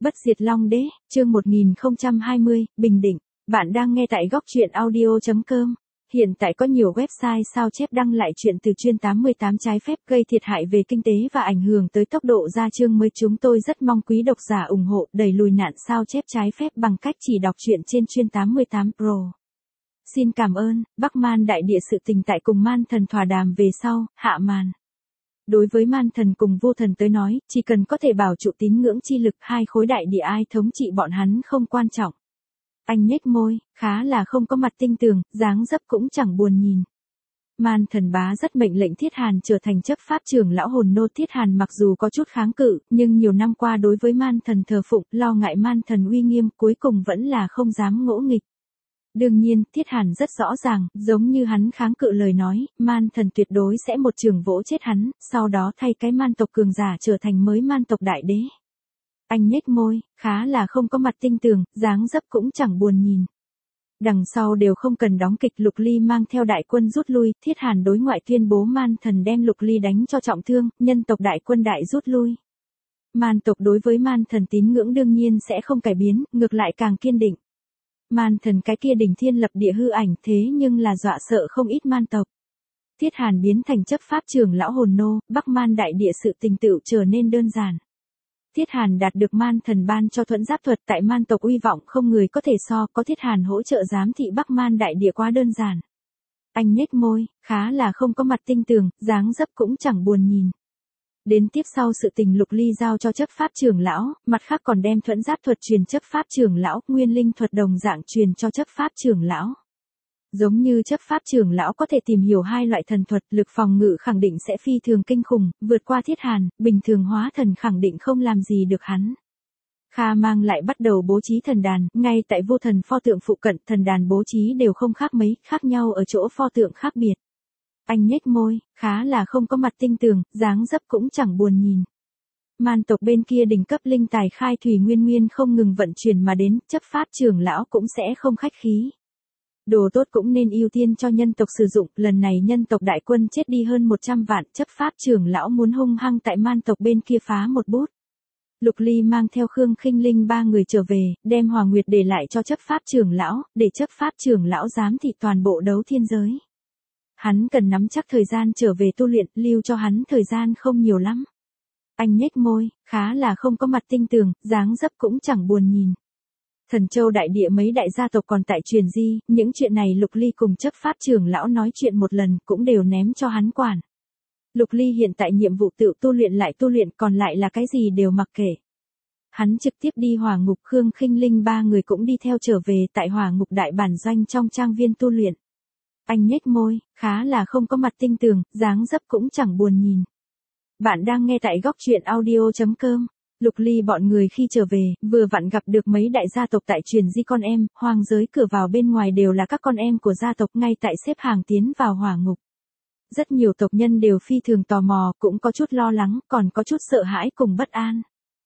Bất diệt Long Đế, chương 1020, Bình Định. Bạn đang nghe tại góc truyện audio.com. Hiện tại có nhiều website sao chép đăng lại chuyện từ chuyên 88 trái phép gây thiệt hại về kinh tế và ảnh hưởng tới tốc độ ra chương mới. Chúng tôi rất mong quý độc giả ủng hộ đẩy lùi nạn sao chép trái phép bằng cách chỉ đọc truyện trên chuyên 88 Pro. Xin cảm ơn. Bắc Man đại địa sự tình tại cùng Man Thần thỏa đàm về sau, hạ màn. Đối với Man Thần cùng Vô Thần tới nói, chỉ cần có thể bảo trụ tín ngưỡng chi lực, hai khối đại địa ai thống trị bọn hắn không quan trọng. Anh nhếch môi, khá là không có mặt tinh tường, dáng dấp cũng chẳng buồn nhìn. Man Thần bá rất mệnh lệnh Thiết Hàn trở thành chấp pháp trưởng lão hồn nô. Thiết Hàn mặc dù có chút kháng cự, nhưng nhiều năm qua đối với Man Thần thờ phụng, lo ngại Man Thần uy nghiêm, cuối cùng vẫn là không dám ngỗ nghịch. Đương nhiên, Thiết Hàn rất rõ ràng, giống như hắn kháng cự lời nói, Man Thần tuyệt đối sẽ một trường vỗ chết hắn, sau đó thay cái man tộc cường giả trở thành mới man tộc đại đế. Anh nhếch môi, khá là không có mặt tinh tường, dáng dấp cũng chẳng buồn nhìn. Đằng sau đều không cần đóng kịch. Lục Ly mang theo đại quân rút lui, Thiết Hàn đối ngoại tuyên bố Man Thần đem Lục Ly đánh cho trọng thương, nhân tộc đại quân đại rút lui. Man tộc đối với Man Thần tín ngưỡng đương nhiên sẽ không cải biến, ngược lại càng kiên định. Man Thần cái kia đỉnh thiên lập địa hư ảnh thế nhưng là dọa sợ không ít man tộc. Thiết Hàn biến thành chấp pháp trưởng lão hồn nô, Bắc Man đại địa sự tình tựu trở nên đơn giản. Thiết Hàn đạt được Man Thần ban cho thuẫn giáp thuật, tại man tộc uy vọng không người có thể so, có Thiết Hàn hỗ trợ giám thị Bắc Man đại địa quá đơn giản. Anh nhếch môi, khá là không có mặt tinh tường, dáng dấp cũng chẳng buồn nhìn. Đến tiếp sau sự tình Lục Ly giao cho chấp pháp trưởng lão, mặt khác còn đem thuẫn giáp thuật truyền chấp pháp trưởng lão, nguyên linh thuật đồng dạng truyền cho chấp pháp trưởng lão. Giống như chấp pháp trưởng lão có thể tìm hiểu hai loại thần thuật, lực phòng ngự khẳng định sẽ phi thường kinh khủng, vượt qua Thiết Hàn, bình thường hóa thần khẳng định không làm gì được hắn. Kha Mang lại bắt đầu bố trí thần đàn, ngay tại Vô Thần pho tượng phụ cận, thần đàn bố trí đều không khác mấy, khác nhau ở chỗ pho tượng khác biệt. Anh nhếch môi, khá là không có mặt tinh tường, dáng dấp cũng chẳng buồn nhìn. Man tộc bên kia đỉnh cấp linh tài khai thủy nguyên nguyên không ngừng vận chuyển mà đến, chấp pháp trưởng lão cũng sẽ không khách khí. Đồ tốt cũng nên ưu tiên cho nhân tộc sử dụng, lần này nhân tộc đại quân chết đi hơn 100 vạn, chấp pháp trưởng lão muốn hung hăng tại man tộc bên kia phá một bút. Lục Ly mang theo Khương Khinh Linh ba người trở về, đem Hòa Nguyệt để lại cho chấp pháp trưởng lão, để chấp pháp trưởng lão giám thị toàn bộ đấu thiên giới. Hắn cần nắm chắc thời gian trở về tu luyện, lưu cho hắn thời gian không nhiều lắm. Anh nhếch môi, khá là không có mặt tinh tường, dáng dấp cũng chẳng buồn nhìn. Thần Châu đại địa mấy đại gia tộc còn tại truyền di, những chuyện này Lục Ly cùng chấp pháp trưởng lão nói chuyện một lần cũng đều ném cho hắn quản. Lục Ly hiện tại nhiệm vụ tự tu luyện lại tu luyện, còn lại là cái gì đều mặc kệ. Hắn trực tiếp đi hỏa ngục, Khương Khinh Linh ba người cũng đi theo trở về, tại hỏa ngục đại bản doanh trong trang viên tu luyện. Anh nhếch môi, khá là không có mặt tinh tường, dáng dấp cũng chẳng buồn nhìn. Bạn đang nghe tại góc truyện audio.com. Lục Ly bọn người khi trở về, vừa vặn gặp được mấy đại gia tộc tại truyền di con em, hoang giới cửa vào bên ngoài đều là các con em của gia tộc ngay tại xếp hàng tiến vào hỏa ngục. Rất nhiều tộc nhân đều phi thường tò mò, cũng có chút lo lắng, còn có chút sợ hãi cùng bất an.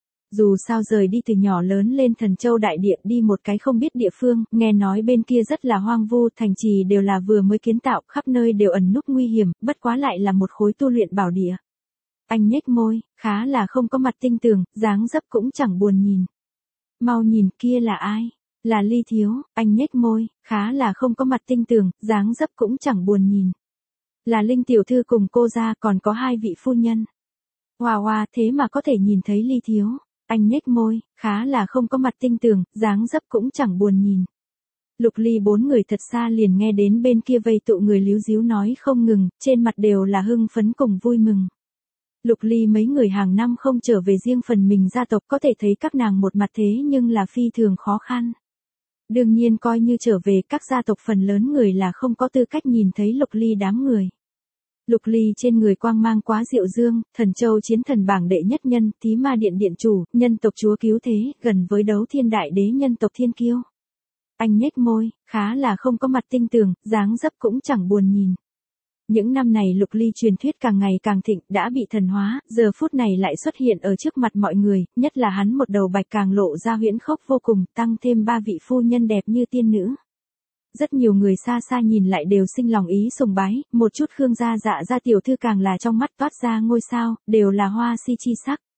Dù sao rời đi từ nhỏ lớn lên Thần Châu đại địa đi một cái không biết địa phương, nghe nói bên kia rất là hoang vu, thành trì đều là vừa mới kiến tạo, khắp nơi đều ẩn núp nguy hiểm, bất quá lại là một khối tu luyện bảo địa. Anh nhếch môi, khá là không có mặt tinh tường, dáng dấp cũng chẳng buồn nhìn. Mau nhìn kia là ai? Là Ly Thiếu. Anh nhếch môi, khá là không có mặt tinh tường, dáng dấp cũng chẳng buồn nhìn. Là Linh tiểu thư cùng cô gia, còn có hai vị phu nhân. Hoa hoa, thế mà có thể nhìn thấy Ly Thiếu. Anh nhếch môi, khá là không có mặt tinh tường, dáng dấp cũng chẳng buồn nhìn. Lục Ly bốn người thật xa liền nghe đến bên kia vây tụ người líu díu nói không ngừng, trên mặt đều là hưng phấn cùng vui mừng. Lục Ly mấy người hàng năm không trở về riêng phần mình gia tộc, có thể thấy các nàng một mặt thế nhưng là phi thường khó khăn. Đương nhiên coi như trở về, các gia tộc phần lớn người là không có tư cách nhìn thấy Lục Ly đám người. Lục Ly trên người quang mang quá diệu dương, Thần Châu chiến thần bảng đệ nhất nhân, Thí Ma điện điện chủ, nhân tộc chúa cứu thế, gần với đấu thiên đại đế nhân tộc thiên kiêu. Anh nhếch môi, khá là không có mặt tinh tường, dáng dấp cũng chẳng buồn nhìn. Những năm này Lục Ly truyền thuyết càng ngày càng thịnh, đã bị thần hóa, giờ phút này lại xuất hiện ở trước mặt mọi người, nhất là hắn một đầu bạch càng lộ ra huyễn khốc vô cùng, tăng thêm ba vị phu nhân đẹp như tiên nữ. Rất nhiều người xa xa nhìn lại đều sinh lòng ý sùng bái, một chút Khương gia dạ gia tiểu thư càng là trong mắt toát ra ngôi sao, đều là hoa si chi sắc.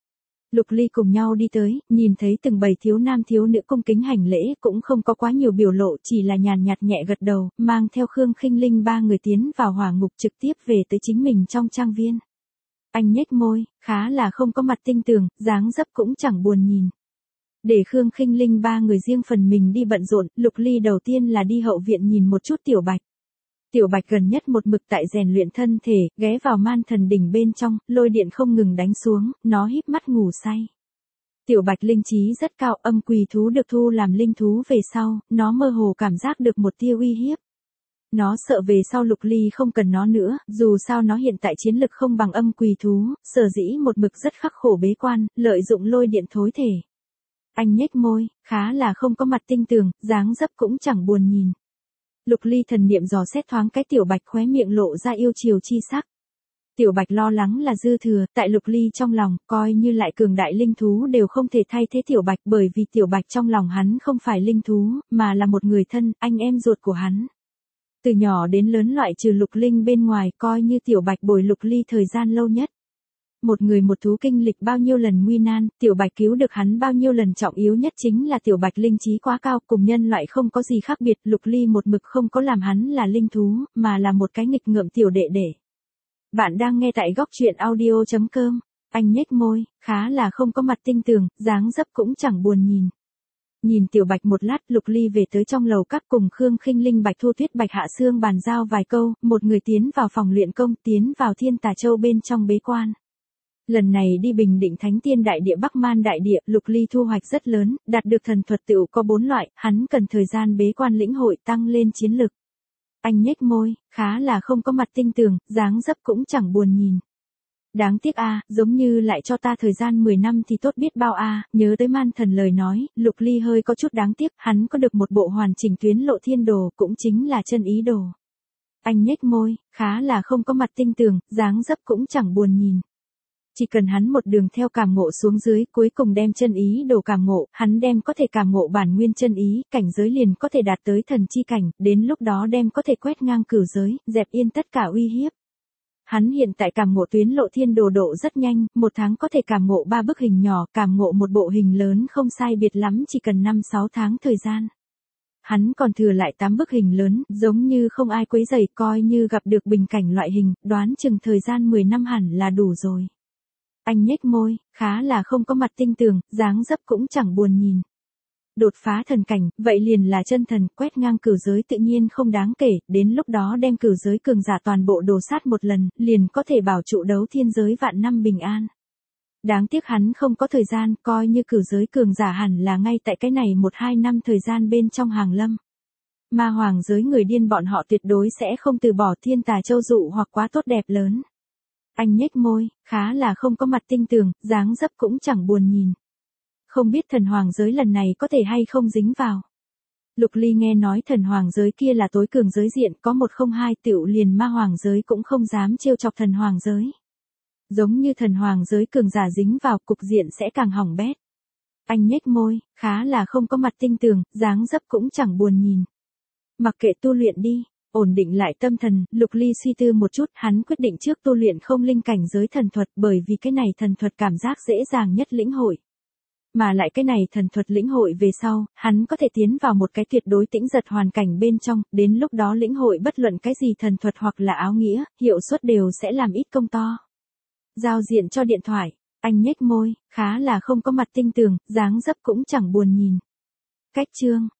Lục Ly cùng nhau đi tới, nhìn thấy từng bầy thiếu nam thiếu nữ cung kính hành lễ, cũng không có quá nhiều biểu lộ, chỉ là nhàn nhạt nhẹ gật đầu, mang theo Khương Khinh Linh ba người tiến vào hỏa ngục trực tiếp về tới chính mình trong trang viên. Anh nhếch môi, khá là không có mặt tinh tường, dáng dấp cũng chẳng buồn nhìn. Để Khương Khinh Linh ba người riêng phần mình đi bận rộn, Lục Ly đầu tiên là đi hậu viện nhìn một chút Tiểu Bạch. Tiểu Bạch gần nhất một mực tại rèn luyện thân thể, ghé vào man thần đỉnh bên trong, lôi điện không ngừng đánh xuống, nó híp mắt ngủ say. Tiểu Bạch linh trí rất cao, âm quỳ thú được thu làm linh thú về sau, nó mơ hồ cảm giác được một tia uy hiếp. Nó sợ về sau Lục Ly không cần nó nữa, dù sao nó hiện tại chiến lực không bằng âm quỳ thú, sở dĩ một mực rất khắc khổ bế quan, lợi dụng lôi điện thối thể. Anh nhếch môi, khá là không có mặt tinh tường, dáng dấp cũng chẳng buồn nhìn. Lục Ly thần niệm dò xét thoáng cái Tiểu Bạch, khóe miệng lộ ra yêu chiều chi sắc. Tiểu Bạch lo lắng là dư thừa, tại Lục Ly trong lòng, coi như lại cường đại linh thú đều không thể thay thế Tiểu Bạch, bởi vì Tiểu Bạch trong lòng hắn không phải linh thú, mà là một người thân, anh em ruột của hắn. Từ nhỏ đến lớn loại trừ Lục Linh bên ngoài, coi như Tiểu Bạch bồi Lục Ly thời gian lâu nhất. Một người một thú kinh lịch bao nhiêu lần nguy nan, Tiểu Bạch cứu được hắn bao nhiêu lần, trọng yếu nhất chính là Tiểu Bạch linh trí quá cao, cùng nhân loại không có gì khác biệt, Lục Ly một mực không có làm hắn là linh thú, mà là một cái nghịch ngợm tiểu đệ đệ. Bạn đang nghe tại góc truyện audio.com, anh nhếch môi, khá là không có mặt tinh tường, dáng dấp cũng chẳng buồn nhìn. Nhìn Tiểu Bạch một lát, Lục Ly về tới trong lầu các cùng Khương Khinh Linh Bạch Thu Tuyết Bạch Hạ Sương bàn giao vài câu, một người tiến vào phòng luyện công, tiến vào Thiên Tà Châu bên trong bế quan. Lần này đi Bình Định Thánh Tiên Đại Địa Bắc Man Đại Địa, Lục Ly thu hoạch rất lớn, đạt được thần thuật tựu có 4 loại, hắn cần thời gian bế quan lĩnh hội tăng lên chiến lực. Anh nhếch môi, khá là không có mặt tinh tường, dáng dấp cũng chẳng buồn nhìn. Đáng tiếc a, giống như lại cho ta thời gian 10 năm thì tốt biết bao a, nhớ tới man thần lời nói, Lục Ly hơi có chút đáng tiếc, hắn có được một bộ hoàn chỉnh tuyến lộ thiên đồ, cũng chính là chân ý đồ. Anh nhếch môi, khá là không có mặt tinh tường, dáng dấp cũng chẳng buồn nhìn. Chỉ cần hắn một đường theo cảm ngộ xuống dưới, cuối cùng đem chân ý đồ cảm ngộ, hắn đem có thể cảm ngộ bản nguyên chân ý, cảnh giới liền có thể đạt tới thần chi cảnh, đến lúc đó đem có thể quét ngang cửu giới, dẹp yên tất cả uy hiếp. Hắn hiện tại cảm ngộ tuyến lộ thiên đồ độ rất nhanh, 1 tháng có thể cảm ngộ 3 bức hình nhỏ, cảm ngộ một bộ hình lớn không sai biệt lắm chỉ cần 5-6 tháng thời gian. Hắn còn thừa lại 8 bức hình lớn, giống như không ai quấy rầy, coi như gặp được bình cảnh loại hình, đoán chừng thời gian 10 năm hẳn là đủ rồi. Anh nhếch môi, khá là không có mặt tinh tường, dáng dấp cũng chẳng buồn nhìn. Đột phá thần cảnh, vậy liền là chân thần, quét ngang cửu giới tự nhiên không đáng kể, đến lúc đó đem cửu giới cường giả toàn bộ đổ sát một lần, liền có thể bảo trụ đấu thiên giới vạn năm bình an. Đáng tiếc hắn không có thời gian, coi như cửu giới cường giả hẳn là ngay tại cái này 1-2 năm thời gian bên trong hàng lâm. Ma hoàng giới người điên bọn họ tuyệt đối sẽ không từ bỏ Thiên Tà Châu dụ hoặc quá tốt đẹp lớn. Anh nhếch môi, khá là không có mặt tinh tường, dáng dấp cũng chẳng buồn nhìn. Không biết thần hoàng giới lần này có thể hay không dính vào. Lục Ly nghe nói thần hoàng giới kia là tối cường giới diện, có 102 tựu liền ma hoàng giới cũng không dám trêu chọc thần hoàng giới. Giống như thần hoàng giới cường giả dính vào, cục diện sẽ càng hỏng bét. Anh nhếch môi, khá là không có mặt tinh tường, dáng dấp cũng chẳng buồn nhìn. Mặc kệ tu luyện đi. Ổn định lại tâm thần, Lục Ly suy tư một chút, hắn quyết định trước tu luyện không linh cảnh giới thần thuật, bởi vì cái này thần thuật cảm giác dễ dàng nhất lĩnh hội. Mà lại cái này thần thuật lĩnh hội về sau, hắn có thể tiến vào một cái tuyệt đối tĩnh giật hoàn cảnh bên trong, đến lúc đó lĩnh hội bất luận cái gì thần thuật hoặc là áo nghĩa, hiệu suất đều sẽ làm ít công to. Giao diện cho điện thoại, anh nhếch môi, khá là không có mặt tinh tường, dáng dấp cũng chẳng buồn nhìn. Cách chương